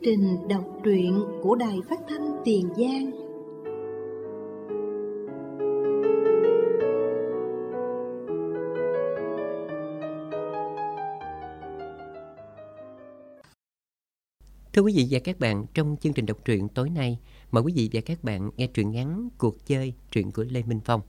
trình đọc truyện của Đài Phát thanh Tiền Giang. Thưa quý vị và các bạn, trong chương trình đọc truyện tối nay, mời quý vị và các bạn nghe truyện ngắn Cuộc Chơi, truyện của Lê Minh Phong.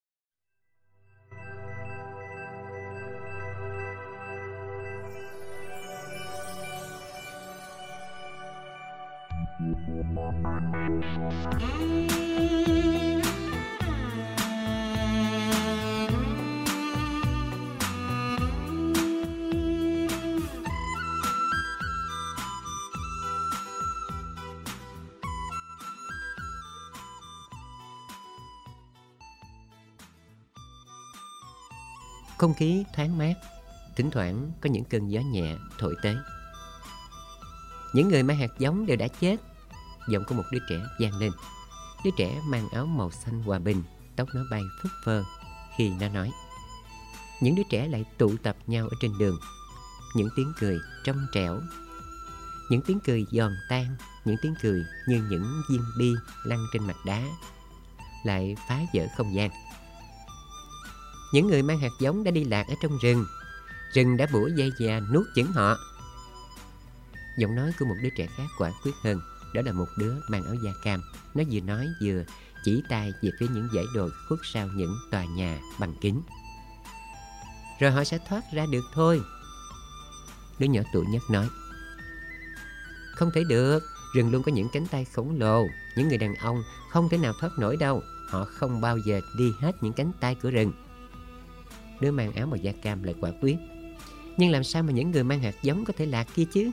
Không khí thoáng mát, thỉnh thoảng có những cơn gió nhẹ thổi tới. Những người mang hạt giống đều đã chết. Giọng của một đứa trẻ vang lên. Đứa trẻ mang áo màu xanh hòa bình, tóc nó bay phất phơ khi nó nói. Những đứa trẻ lại tụ tập nhau ở trên đường. Những tiếng cười trong trẻo, những tiếng cười giòn tan, những tiếng cười như những viên bi lăn trên mặt đá lại phá vỡ không gian. Những người mang hạt giống đã đi lạc ở trong rừng. Rừng đã bủa dây già nuốt chửng họ. Giọng nói của một đứa trẻ khác quả quyết hơn. Đó là một đứa mang áo da cam. Nó vừa nói vừa chỉ tay về phía những dãy đồi khuất sau những tòa nhà bằng kính. Rồi họ sẽ thoát ra được thôi. Đứa nhỏ tuổi nhất nói. Không thể được. Rừng luôn có những cánh tay khổng lồ. Những người đàn ông không thể nào thoát nổi đâu. Họ không bao giờ đi hết những cánh tay của rừng. Đứa mang áo màu da cam lại quả quyết. Nhưng làm sao mà những người mang hạt giống có thể lạc kia chứ?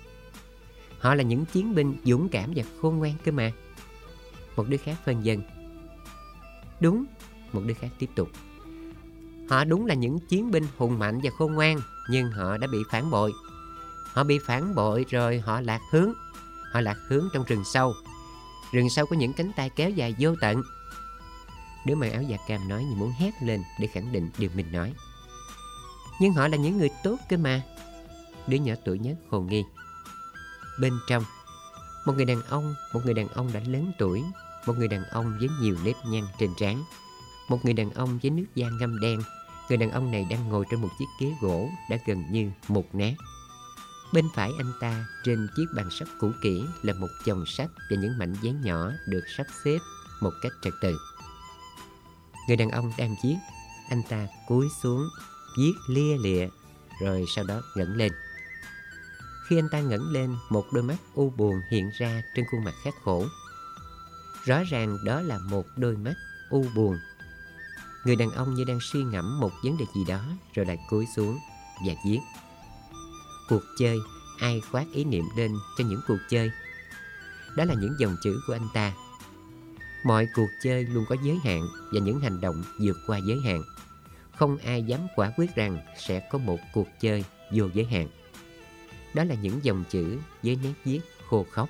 Họ là những chiến binh dũng cảm và khôn ngoan cơ mà. Một đứa khác phân dân. Đúng. Một đứa khác tiếp tục. Họ đúng là những chiến binh hùng mạnh và khôn ngoan. Nhưng họ đã bị phản bội. Họ bị phản bội rồi họ lạc hướng. Họ lạc hướng trong rừng sâu. Rừng sâu có những cánh tay kéo dài vô tận. Đứa mang áo da cam nói như muốn hét lên để khẳng định điều mình nói. Nhưng họ là những người tốt cơ mà. Đứa nhỏ tuổi nhất hồ nghi. Bên trong, một người đàn ông đã lớn tuổi. Một người đàn ông với nhiều nếp nhăn trên trán. Một người đàn ông với nước da ngăm đen. Người đàn ông này đang ngồi trên một chiếc ghế gỗ đã gần như mục nát. Bên phải anh ta, trên chiếc bàn sách cũ kỹ là một chồng sách và những mảnh giấy nhỏ được sắp xếp một cách trật tự. Người đàn ông đang viết. Anh ta cúi xuống, viết lia lịa, rồi sau đó ngẩng lên. Khi anh ta ngẩng lên, một đôi mắt u buồn hiện ra trên khuôn mặt khắc khổ. Rõ ràng đó là một đôi mắt u buồn. Người đàn ông như đang suy ngẫm một vấn đề gì đó, rồi lại cúi xuống và viết. Cuộc chơi, ai khoác ý niệm lên cho những cuộc chơi. Đó là những dòng chữ của anh ta. Mọi cuộc chơi luôn có giới hạn và những hành động vượt qua giới hạn. Không ai dám quả quyết rằng sẽ có một cuộc chơi vô giới hạn. Đó là những dòng chữ với nét viết khô khốc.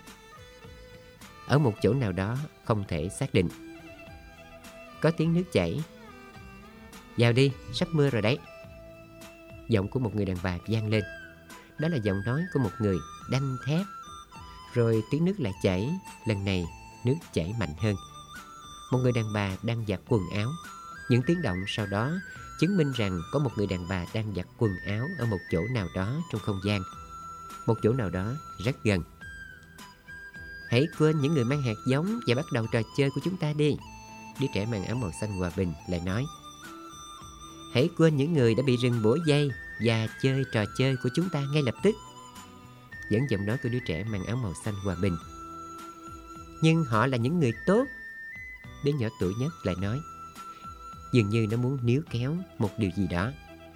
Ở một chỗ nào đó không thể xác định. Có tiếng nước chảy. Vào đi, sắp mưa rồi đấy. Giọng của một người đàn bà vang lên. Đó là giọng nói của một người đanh thép. Rồi tiếng nước lại chảy. Lần này nước chảy mạnh hơn. Một người đàn bà đang giặt quần áo. Những tiếng động sau đó chứng minh rằng có một người đàn bà đang giặt quần áo ở một chỗ nào đó trong không gian. Một chỗ nào đó rất gần. Hãy quên những người mang hạt giống và bắt đầu trò chơi của chúng ta đi. Đứa trẻ mang áo màu xanh hòa bình lại nói. Hãy quên những người đã bị rừng bủa dây và chơi trò chơi của chúng ta ngay lập tức. Vẫn giọng nói của đứa trẻ mang áo màu xanh hòa bình. Nhưng họ là những người tốt. Đứa nhỏ tuổi nhất lại nói. Dường như nó muốn níu kéo một điều gì đó.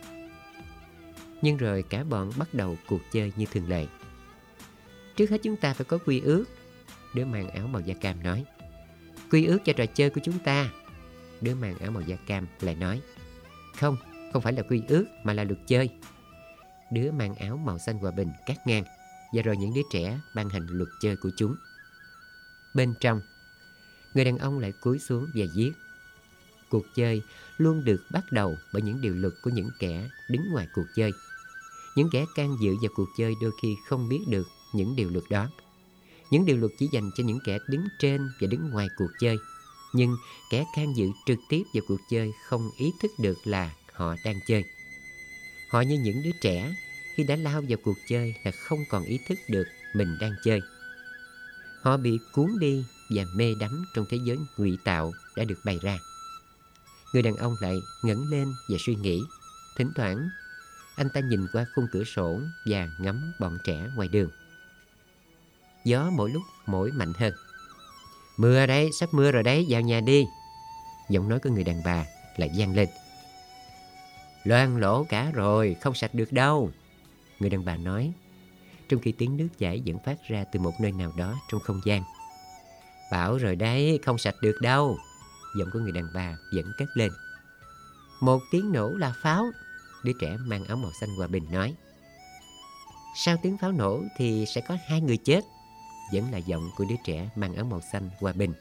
Nhưng rồi cả bọn bắt đầu cuộc chơi như thường lệ. Trước hết chúng ta phải có quy ước. Đứa mang áo màu da cam nói. Quy ước cho trò chơi của chúng ta. Đứa mang áo màu da cam lại nói. Không phải là quy ước mà là luật chơi. Đứa mang áo màu xanh hòa bình cắt ngang. Và rồi những đứa trẻ ban hành luật chơi của chúng. Bên trong, người đàn ông lại cúi xuống và viết. Cuộc chơi luôn được bắt đầu bởi những điều luật của những kẻ đứng ngoài cuộc chơi. Những kẻ can dự vào cuộc chơi đôi khi không biết được những điều luật đó. Những điều luật chỉ dành cho những kẻ đứng trên và đứng ngoài cuộc chơi. Nhưng kẻ can dự trực tiếp vào cuộc chơi không ý thức được là họ đang chơi. Họ như những đứa trẻ khi đã lao vào cuộc chơi là không còn ý thức được mình đang chơi. Họ bị cuốn đi và mê đắm trong thế giới ngụy tạo đã được bày ra. Người đàn ông lại ngẩng lên và suy nghĩ. Thỉnh thoảng, anh ta nhìn qua khung cửa sổ và ngắm bọn trẻ ngoài đường. Gió mỗi lúc mỗi mạnh hơn. Mưa đấy, sắp mưa rồi đấy, vào nhà đi. Giọng nói của người đàn bà lại vang lên. Loang lỗ cả rồi, không sạch được đâu. Người đàn bà nói, trong khi tiếng nước chảy vẫn phát ra từ một nơi nào đó trong không gian. Bảo rồi đấy, không sạch được đâu. Giọng của người đàn bà vẫn cất lên. Một tiếng nổ là pháo. Đứa trẻ mang áo màu xanh hòa bình nói. Sau tiếng pháo nổ thì sẽ có 2 người chết. Vẫn là giọng của đứa trẻ mang áo màu xanh hòa bình.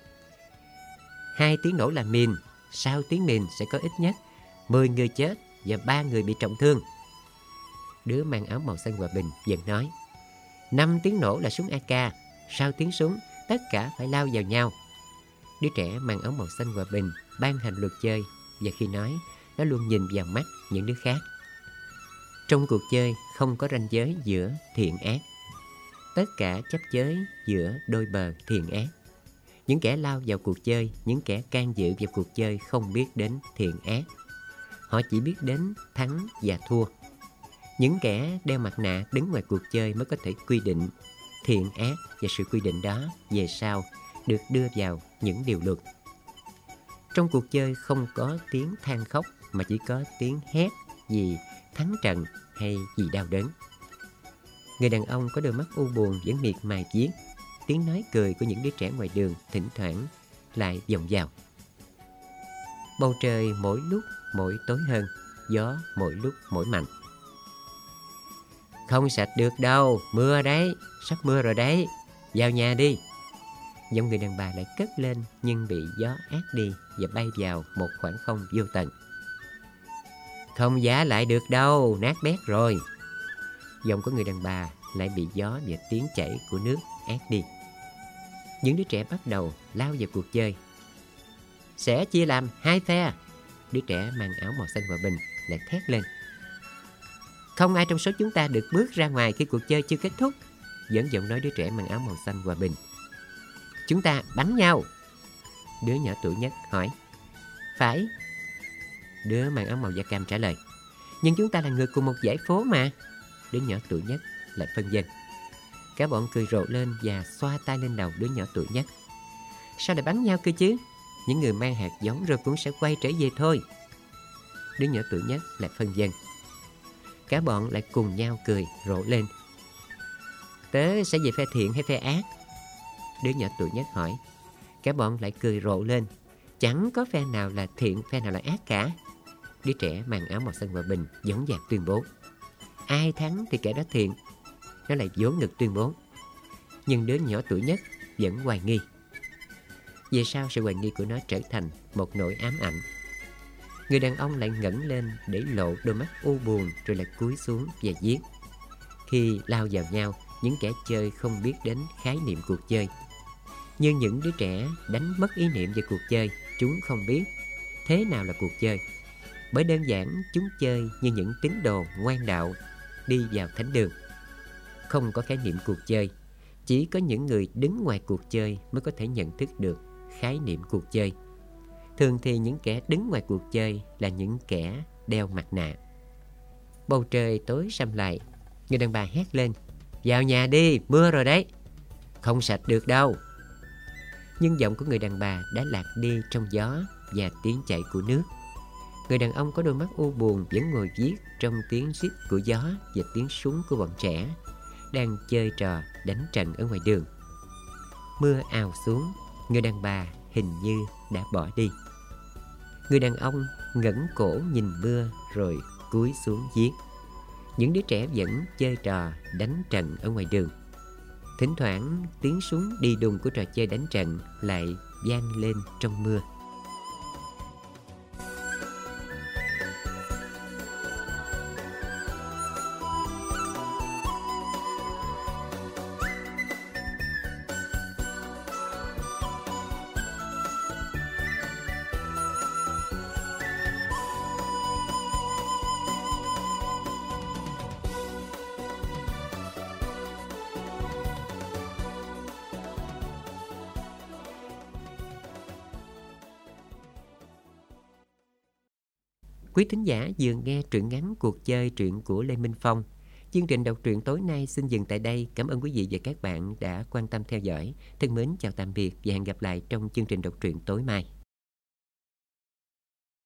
2 tiếng nổ là mìn. Sau tiếng mìn sẽ có ít nhất 10 người chết và 3 người bị trọng thương. Đứa mang áo màu xanh hòa bình vẫn nói. 5 tiếng nổ là súng AK. Sau tiếng súng, tất cả phải lao vào nhau. Đứa trẻ mang áo màu xanh hòa bình ban hành luật chơi, và khi nói, nó luôn nhìn vào mắt những đứa khác. Trong cuộc chơi không có ranh giới giữa thiện ác. Tất cả chấp chới giữa đôi bờ thiện ác. Những kẻ lao vào cuộc chơi, những kẻ can dự vào cuộc chơi không biết đến thiện ác. Họ chỉ biết đến thắng và thua. Những kẻ đeo mặt nạ đứng ngoài cuộc chơi mới có thể quy định thiện ác, và sự quy định đó về sau được đưa vào những điều luật. Trong cuộc chơi không có tiếng than khóc, mà chỉ có tiếng hét vì thắng trận hay vì đau đớn. Người đàn ông có đôi mắt u buồn vẫn miệt mài viết. Tiếng nói cười của những đứa trẻ ngoài đường thỉnh thoảng lại vọng vào. Bầu trời mỗi lúc mỗi tối hơn, gió mỗi lúc mỗi mạnh. Không sạch được đâu, mưa đấy, sắp mưa rồi đấy, vào nhà đi. Giọng người đàn bà lại cất lên nhưng bị gió át đi và bay vào một khoảng không vô tận. Không vá lại được đâu, nát bét rồi. Giọng của người đàn bà lại bị gió và tiếng chảy của nước át đi. Những đứa trẻ bắt đầu lao vào cuộc chơi. Sẽ chia làm 2 phe. Đứa trẻ mang áo màu xanh hòa bình lại thét lên. Không ai trong số chúng ta được bước ra ngoài khi cuộc chơi chưa kết thúc. Vẫn giọng nói đứa trẻ mang áo màu xanh hòa bình. Chúng ta bắn nhau. Đứa nhỏ tuổi nhất hỏi. Phải. Đứa mang áo màu da cam trả lời. Nhưng chúng ta là người cùng một dãy phố mà. Đứa nhỏ tuổi nhất lại phân vân. Cả bọn cười rộ lên và xoa tay lên đầu đứa nhỏ tuổi nhất. Sao lại bắn nhau cơ chứ? Những người mang hạt giống rồi cũng sẽ quay trở về thôi. Đứa nhỏ tuổi nhất lại phân vân. Cả bọn lại cùng nhau cười rộ lên. Tớ sẽ về phe thiện hay phe ác? Đứa nhỏ tuổi nhất hỏi. Cả bọn lại cười rộ lên. Chẳng có phe nào là thiện, phe nào là ác cả. Đứa trẻ mang áo màu xanh hòa bình dõng dạc tuyên bố. Ai thắng thì kẻ đó thiện. Nó lại vỗ ngực tuyên bố. Nhưng đứa nhỏ tuổi nhất vẫn hoài nghi. Về sau sự hoài nghi của nó trở thành một nỗi ám ảnh. Người đàn ông lại ngẩng lên để lộ đôi mắt u buồn, rồi lại cúi xuống và viết. Khi lao vào nhau, những kẻ chơi không biết đến khái niệm cuộc chơi. Như những đứa trẻ đánh mất ý niệm về cuộc chơi, chúng không biết thế nào là cuộc chơi. Bởi đơn giản chúng chơi như những tín đồ ngoan đạo đi vào thánh đường. Không có khái niệm cuộc chơi. Chỉ có những người đứng ngoài cuộc chơi mới có thể nhận thức được khái niệm cuộc chơi. Thường thì những kẻ đứng ngoài cuộc chơi là những kẻ đeo mặt nạ. Bầu trời tối sầm lại. Người đàn bà hét lên. Vào nhà đi, mưa rồi đấy. Không sạch được đâu. Nhưng giọng của người đàn bà đã lạc đi trong gió và tiếng chảy của nước. Người đàn ông có đôi mắt u buồn vẫn ngồi viết trong tiếng rít của gió và tiếng súng của bọn trẻ đang chơi trò đánh trận ở ngoài đường. Mưa ào xuống. Người đàn bà hình như đã bỏ đi. Người đàn ông ngẩng cổ nhìn mưa rồi cúi xuống viết. Những đứa trẻ vẫn chơi trò đánh trận ở ngoài đường. Thỉnh thoảng tiếng súng đi đùng của trò chơi đánh trận lại vang lên trong mưa. Quý thính giả vừa nghe truyện ngắn Cuộc chơi truyện của Lê Minh Phong. Chương trình đọc truyện tối nay xin dừng tại đây. Cảm ơn quý vị và các bạn đã quan tâm theo dõi. Thân mến chào tạm biệt và hẹn gặp lại trong chương trình đọc truyện tối mai.